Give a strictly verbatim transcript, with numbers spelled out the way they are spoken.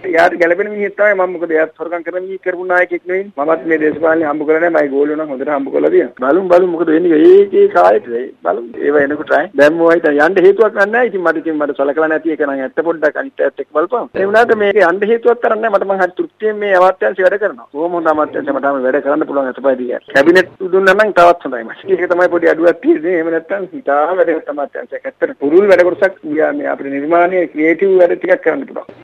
යාට ගැළපෙන මිනිහෙක් තමයි මම මොකද එයාත් හොරකම් කරන මිනිහෙක් කරපු නායකයෙක් නෙවෙයි. මමත් මේ දේශපාලනේ හම්බ කරලා නැහැ. මගේ ගෝලියෝ නම් හොඳට හම්බ කරලා තියෙනවා. බලමු බලමු මොකද වෙන්නේ. ඒකේ කාලෙට බලමු. ඒව එනකොට යන්න යන්න හේතුවක් නැහැ. ඉතින් මට ඉතින් මට සලකලා නැති එක නම් ඇත්ත පොඩ්ඩක් අනිත් ඇත්ත එක්ක බලපන්. ඒ වුණාට මේක යන්න හේතුවක් තරම් නැහැ. මට මං හරි තෘප්තියෙන් මේ අමාත්‍යාංශය වැඩ කරනවා. කොහොම හොඳ අමාත්‍යාංශය මට වැඩ කරන්න පුළුවන් අතපයදී යාර. කැබිනට් දුන්නා නම් තවත් හොඳයි මට. ඒක තමයි පොඩි අඩුවක් තියෙන්නේ. එහෙම නැත්නම් හිතා වැඩ කරන අමාත්‍යාංශයක්. ඇත්තට පුරුල් වැඩ කොටසක් මේ අපේ නිර්මාණයේ ක්‍රියේටිව් වැඩ ටිකක් කරන්න පුළුවන්.